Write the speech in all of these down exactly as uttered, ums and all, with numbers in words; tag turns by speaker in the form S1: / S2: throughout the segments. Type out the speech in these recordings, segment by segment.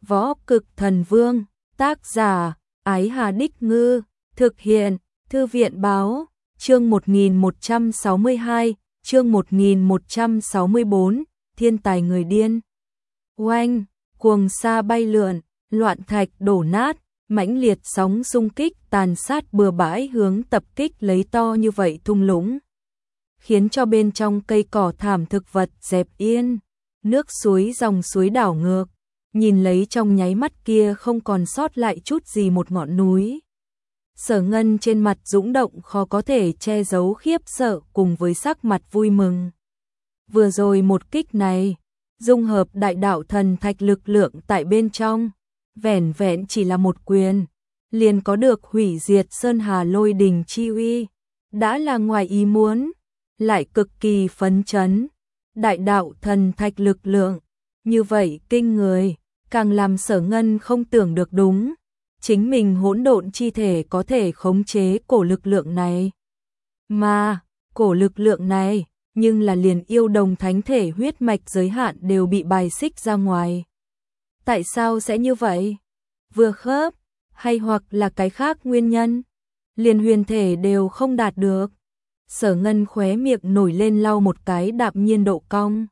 S1: Võ Cực Thần Vương, tác giả, Ái Hà Đích Ngư, thực hiện, Thư viện Báo, chương một nghìn một trăm sáu mươi hai, chương một nghìn một trăm sáu mươi bốn, thiên tài người điên. Oanh, cuồng sa bay lượn, loạn thạch đổ nát, mãnh liệt sóng xung kích tàn sát bừa bãi hướng tập kích lấy to như vậy thung lũng, khiến cho bên trong cây cỏ thảm thực vật dẹp yên, nước suối dòng suối đảo ngược, nhìn lấy trong nháy mắt kia không còn sót lại chút gì một ngọn núi. Sở Ngân trên mặt dũng động khó có thể che giấu khiếp sợ cùng với sắc mặt vui mừng. Vừa rồi một kích này, dung hợp đại đạo thần thạch lực lượng tại bên trong, vẻn vẹn chỉ là một quyền, liền có được hủy diệt sơn hà lôi đình chi uy, đã là ngoài ý muốn, lại cực kỳ phấn chấn. Đại đạo thần thạch lực lượng, như vậy kinh người, càng làm Sở Ngân không tưởng được đúng, chính mình hỗn độn chi thể có thể khống chế cổ lực lượng này. Mà, cổ lực lượng này, nhưng là liền yêu đồng thánh thể huyết mạch giới hạn đều bị bài xích ra ngoài. Tại sao sẽ như vậy? Vừa khớp, hay hoặc là cái khác nguyên nhân? Liền huyền thể đều không đạt được. Sở Ngân khóe miệng nổi lên lau một cái đạm nhiên độ cong.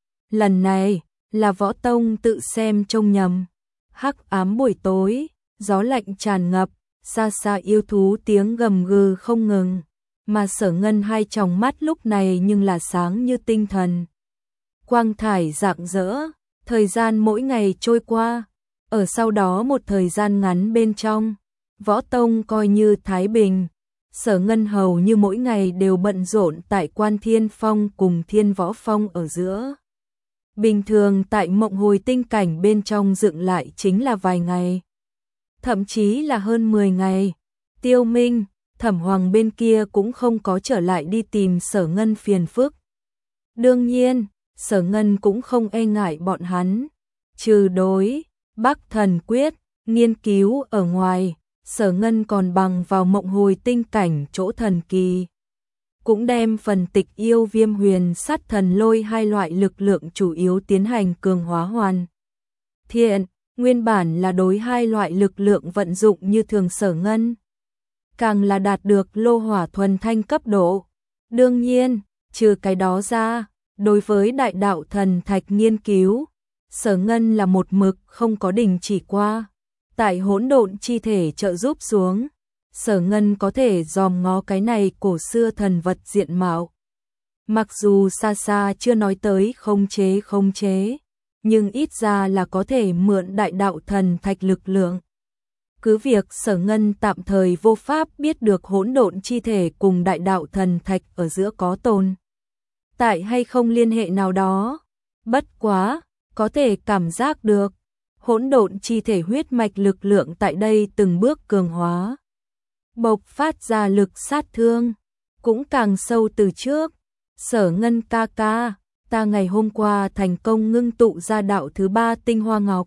S1: Lần này, là Võ Tông tự xem trông nhầm. Hắc ám buổi tối, gió lạnh tràn ngập, xa xa yêu thú tiếng gầm gừ không ngừng, mà Sở Ngân hai tròng mắt lúc này nhưng là sáng như tinh thần. Quang thải rạng rỡ, thời gian mỗi ngày trôi qua, ở sau đó một thời gian ngắn bên trong, Võ Tông coi như thái bình. Sở Ngân hầu như mỗi ngày đều bận rộn tại Quan Thiên Phong cùng Thiên Võ Phong ở giữa. Bình thường tại Mộng Hồi Tinh cảnh bên trong dựng lại chính là vài ngày, thậm chí là hơn mười ngày. Tiêu Minh, Thẩm Hoàng bên kia cũng không có trở lại đi tìm Sở Ngân phiền phức. Đương nhiên, Sở Ngân cũng không e ngại bọn hắn, trừ đối Bắc Thần Quyết nghiên cứu ở ngoài, Sở Ngân còn bằng vào Mộng Hồi Tinh cảnh chỗ thần kỳ, cũng đem phần tịch yêu viêm huyền sát thần lôi hai loại lực lượng chủ yếu tiến hành cường hóa hoàn thiện. Nguyên bản là đối hai loại lực lượng vận dụng như thường, Sở Ngân càng là đạt được lô hỏa thuần thanh cấp độ. Đương nhiên, trừ cái đó ra, đối với đại đạo thần thạch nghiên cứu, Sở Ngân là một mực không có đình chỉ qua. Tại hỗn độn chi thể trợ giúp xuống, Sở Ngân có thể dòm ngó cái này cổ xưa thần vật diện mạo. Mặc dù xa xa chưa nói tới không chế không chế, nhưng ít ra là có thể mượn đại đạo thần thạch lực lượng. Cứ việc Sở Ngân tạm thời vô pháp biết được hỗn độn chi thể cùng đại đạo thần thạch ở giữa có tồn tại hay không liên hệ nào đó, bất quá, có thể cảm giác được hỗn độn chi thể huyết mạch lực lượng tại đây từng bước cường hóa, bộc phát ra lực sát thương, cũng càng sâu từ trước. Sở Ngân ca ca, ta ngày hôm qua thành công ngưng tụ ra đạo thứ ba tinh hoa ngọc.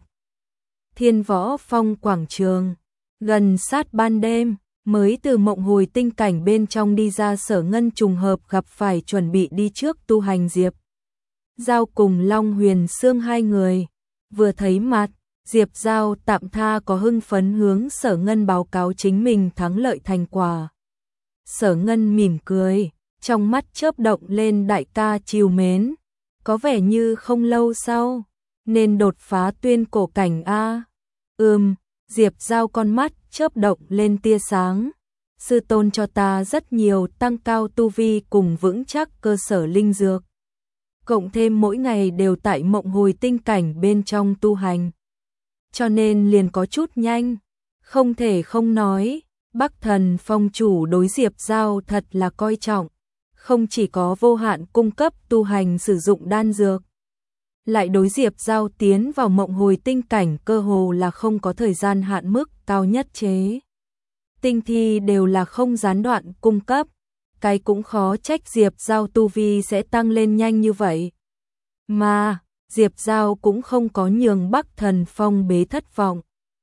S1: Thiên Võ Phong quảng trường, gần sát ban đêm, mới từ Mộng Hồi Tinh cảnh bên trong đi ra Sở Ngân trùng hợp gặp phải chuẩn bị đi trước tu hành Diệp Giao cùng Long Huyền Sương hai người. Vừa thấy mặt, Diệp Giao tạm tha có hưng phấn hướng Sở Ngân báo cáo chính mình thắng lợi thành quả. Sở Ngân mỉm cười, trong mắt chớp động lên đại ca trìu mến, có vẻ như không lâu sau nên đột phá tuyên cổ cảnh a. Ừm, Diệp Giao con mắt chớp động lên tia sáng. Sư tôn cho ta rất nhiều tăng cao tu vi cùng vững chắc cơ sở linh dược, cộng thêm mỗi ngày đều tại Mộng Hồi Tinh cảnh bên trong tu hành, cho nên liền có chút nhanh. Không thể không nói, Bắc Thần Phong chủ đối Diệp Giao thật là coi trọng, không chỉ có vô hạn cung cấp tu hành sử dụng đan dược, lại đối Diệp Giao tiến vào Mộng Hồi Tinh cảnh cơ hồ là không có thời gian hạn mức cao nhất chế. Tinh thi đều là không gián đoạn cung cấp, cái cũng khó trách Diệp Giao tu vi sẽ tăng lên nhanh như vậy. Mà, Diệp Giao cũng không có nhường Bắc Thần Phong bế thất vọng.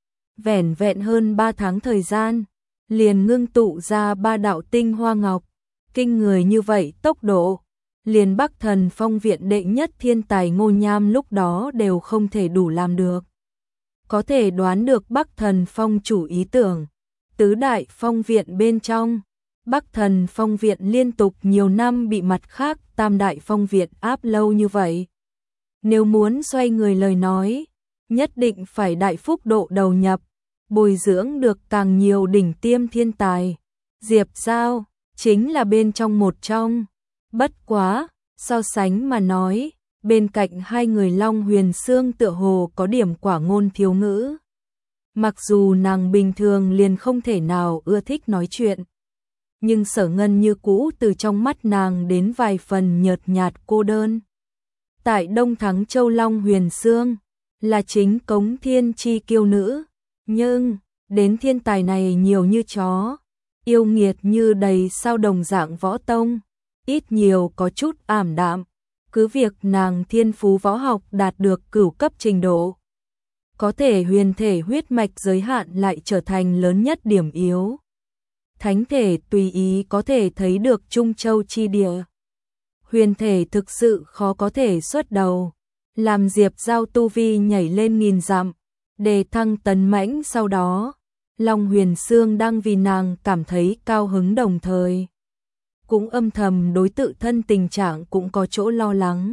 S1: Vẻn vẹn hơn ba tháng thời gian, liền ngưng tụ ra ba đạo tinh hoa ngọc, kinh người như vậy tốc độ, liền Bắc Thần Phong viện đệ nhất thiên tài Ngô Nham lúc đó đều không thể đủ làm được. có thể đoán được Bắc Thần Phong chủ ý tưởng. Tứ đại phong viện bên trong, Bắc Thần Phong viện liên tục nhiều năm bị mặt khác tam đại phong viện áp lâu như vậy. Nếu muốn xoay người lời nói, nhất định phải đại phúc độ đầu nhập, bồi dưỡng được càng nhiều đỉnh tiêm thiên tài. Diệp Giao chính là bên trong một trong. Bất quá, so sánh mà nói, bên cạnh hai người Long Huyền Sương tựa hồ có điểm quả ngôn thiếu ngữ. Mặc dù nàng bình thường liền không thể nào ưa thích nói chuyện, nhưng Sở Ngân như cũ từ trong mắt nàng đến vài phần nhợt nhạt cô đơn. Tại Đông Thắng Châu, Long Huyền Sương là chính cống thiên chi kiêu nữ, nhưng đến thiên tài này nhiều như chó, yêu nghiệt như đầy sao đồng dạng võ tông, ít nhiều có chút ảm đạm. Cứ việc nàng thiên phú võ học đạt được cửu cấp trình độ, có thể huyền thể huyết mạch giới hạn lại trở thành lớn nhất điểm yếu. Thánh thể tùy ý có thể thấy được Trung Châu chi địa, huyền thể thực sự khó có thể xuất đầu, làm Diệp Giao tu vi nhảy lên nghìn dặm, đề thăng tấn mãnh. Sau đó, Long Huyền Sương đang vì nàng cảm thấy cao hứng, đồng thời cũng âm thầm đối tự thân tình trạng cũng có chỗ lo lắng.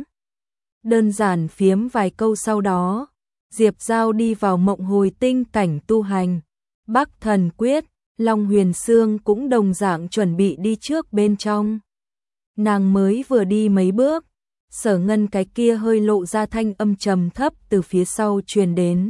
S1: Đơn giản phiếm vài câu sau đó, Diệp Giao đi vào mộng hồi tinh cảnh tu hành. Bắc Thần Quyết, Long Huyền Sương cũng đồng dạng chuẩn bị đi trước bên trong. Nàng mới vừa đi mấy bước, Sở Ngân cái kia hơi lộ ra thanh âm trầm thấp từ phía sau truyền đến.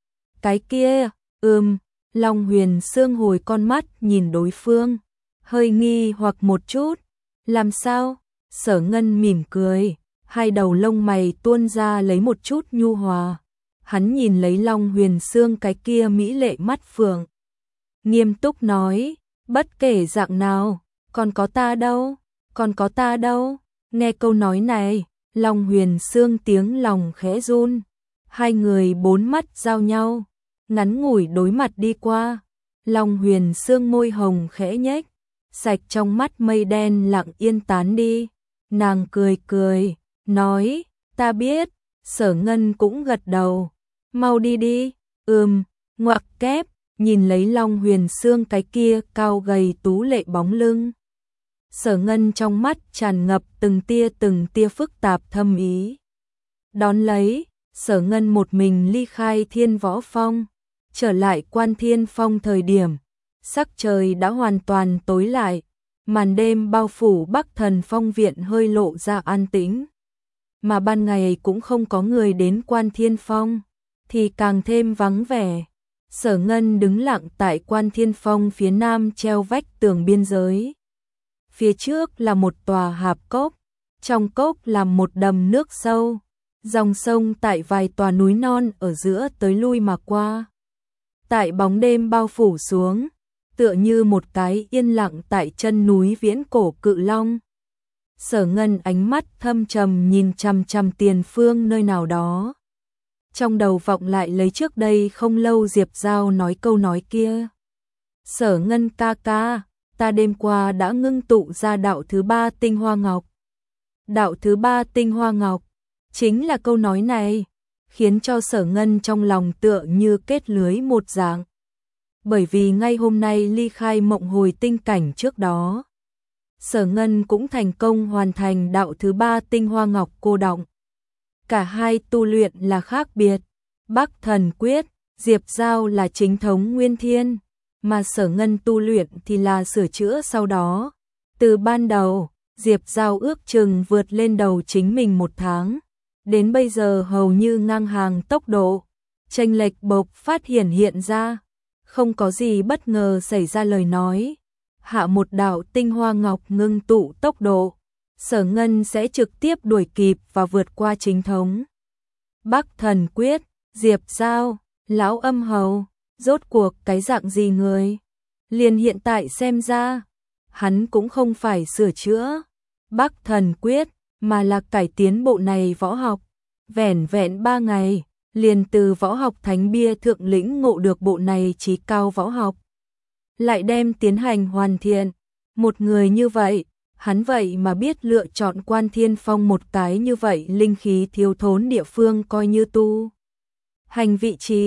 S1: Cái kia, ừm, Long Huyền Sương hồi con mắt nhìn đối phương, hơi nghi hoặc một chút. Làm sao? Sở Ngân mỉm cười, hai đầu lông mày tuôn ra lấy một chút nhu hòa. Hắn nhìn lấy Long Huyền Sương cái kia mỹ lệ mắt phượng, nghiêm túc nói, bất kể dạng nào, còn có ta đâu, còn có ta đâu. Nghe câu nói này, Long Huyền Sương tiếng lòng khẽ run, hai người bốn mắt giao nhau, ngắn ngủi đối mặt đi qua. Long Huyền Sương môi hồng khẽ nhếch, sạch trong mắt mây đen lặng yên tán đi. Nàng cười cười, nói, ta biết. Sở Ngân cũng gật đầu, mau đi đi. Ừm, ngoặc kép, nhìn lấy Long Huyền Sương cái kia cao gầy tú lệ bóng lưng. Sở Ngân trong mắt tràn ngập từng tia từng tia phức tạp thâm ý. Đón lấy, Sở Ngân một mình ly khai Thiên Võ Phong, trở lại Quan Thiên Phong thời điểm, sắc trời đã hoàn toàn tối lại, màn đêm bao phủ Bắc Thần Phong viện hơi lộ ra an tĩnh. Mà ban ngày cũng không có người đến Quan Thiên Phong, thì càng thêm vắng vẻ. Sở Ngân đứng lặng tại Quan Thiên Phong phía nam treo vách tường biên giới. Phía trước là một tòa hạp cốc, trong cốc là một đầm nước sâu, dòng sông tại vài tòa núi non ở giữa tới lui mà qua. Tại bóng đêm bao phủ xuống, tựa như một cái yên lặng tại chân núi viễn cổ Cự Long. Sở Ngân ánh mắt thâm trầm nhìn chằm chằm tiền phương nơi nào đó. Trong đầu vọng lại lấy trước đây không lâu Diệp Giao nói câu nói kia. Sở Ngân ca ca, ta đêm qua đã ngưng tụ ra đạo thứ ba tinh hoa ngọc. Đạo thứ ba tinh hoa ngọc, chính là câu nói này, khiến cho Sở Ngân trong lòng tựa như kết lưới một dạng. Bởi vì ngay hôm nay ly khai mộng hồi tinh cảnh trước đó, Sở Ngân cũng thành công hoàn thành đạo thứ ba tinh hoa ngọc cô đọng. Cả hai tu luyện là khác biệt. Bắc Thần Quyết, Diệp Giao là chính thống nguyên thiên, mà Sở Ngân tu luyện thì là sửa chữa sau đó. Từ ban đầu, Diệp Giao ước chừng vượt lên đầu chính mình một tháng, đến bây giờ hầu như ngang hàng tốc độ, chênh lệch bộc phát hiện hiện ra. Không có gì bất ngờ xảy ra lời nói, hạ một đạo tinh hoa ngọc ngưng tụ tốc độ, Sở Ngân sẽ trực tiếp đuổi kịp và vượt qua chính thống. Bắc Thần Quyết, Diệp Giao, lão âm hầu, rốt cuộc cái dạng gì người? Liền hiện tại xem ra, hắn cũng không phải sửa chữa Bắc Thần Quyết, mà là cải tiến bộ này võ học. Vẻn vẹn ba ngày, liền từ võ học thánh bia thượng lĩnh ngộ được bộ này chí cao võ học. Lại đem tiến hành hoàn thiện. Một người như vậy, hắn vậy mà biết lựa chọn Quan Thiên Phong một cái như vậy linh khí thiếu thốn địa phương coi như tu hành vị trí,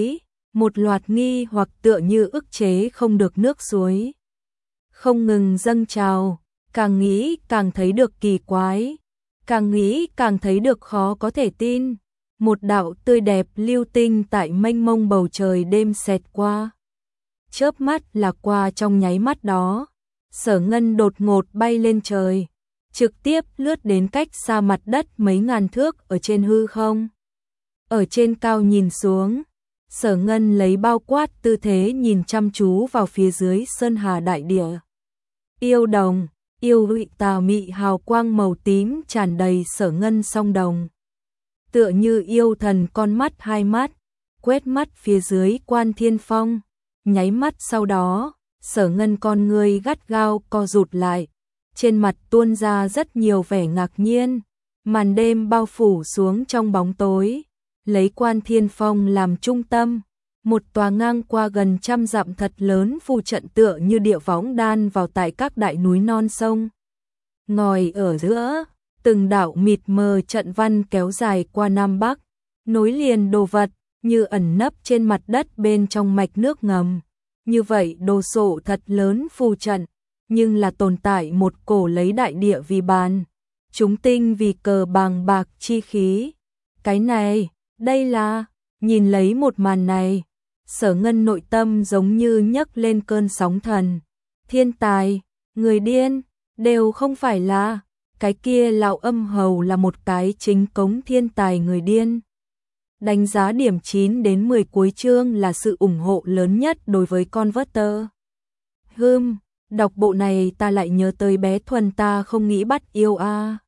S1: một loạt nghi hoặc tựa như ức chế không được nước suối. Không ngừng dâng trào, càng nghĩ càng thấy được kỳ quái, càng nghĩ càng thấy được khó có thể tin. Một đạo tươi đẹp lưu tinh tại mênh mông bầu trời đêm xẹt qua. Chớp mắt là qua trong nháy mắt đó, Sở Ngân đột ngột bay lên trời, trực tiếp lướt đến cách xa mặt đất mấy ngàn thước ở trên hư không. Ở trên cao nhìn xuống, Sở Ngân lấy bao quát tư thế nhìn chăm chú vào phía dưới sơn hà đại địa. Yêu đồng, yêu lụy tà mị hào quang màu tím tràn đầy Sở Ngân song đồng. Tựa như yêu thần con mắt hai mắt, quét mắt phía dưới Quan Thiên Phong, nháy mắt sau đó, Sở Ngân con người gắt gao co rụt lại, trên mặt tuôn ra rất nhiều vẻ ngạc nhiên. Màn đêm bao phủ xuống trong bóng tối, lấy Quan Thiên Phong làm trung tâm, một tòa ngang qua gần trăm dặm thật lớn phù trận tựa như địa võng đan vào tại các đại núi non sông. Ngòi ở giữa, từng đạo mịt mờ trận văn kéo dài qua Nam Bắc, nối liền đồ vật, như ẩn nấp trên mặt đất bên trong mạch nước ngầm. Như vậy đồ sộ thật lớn phù trận, nhưng là tồn tại một cổ lấy đại địa vì bàn, chúng tinh vì cờ bàng bạc chi khí. Cái này, đây là, nhìn lấy một màn này, Sở Ngân nội tâm giống như nhấc lên cơn sóng thần. Thiên tài, người điên, đều không phải là, cái kia lão âm hầu là một cái chính cống thiên tài người điên. Đánh giá điểm chín đến mười cuối chương là sự ủng hộ lớn nhất đối với Converter. Hừm, đọc bộ này ta lại nhớ tới bé Thuần ta không nghĩ bắt yêu a. À.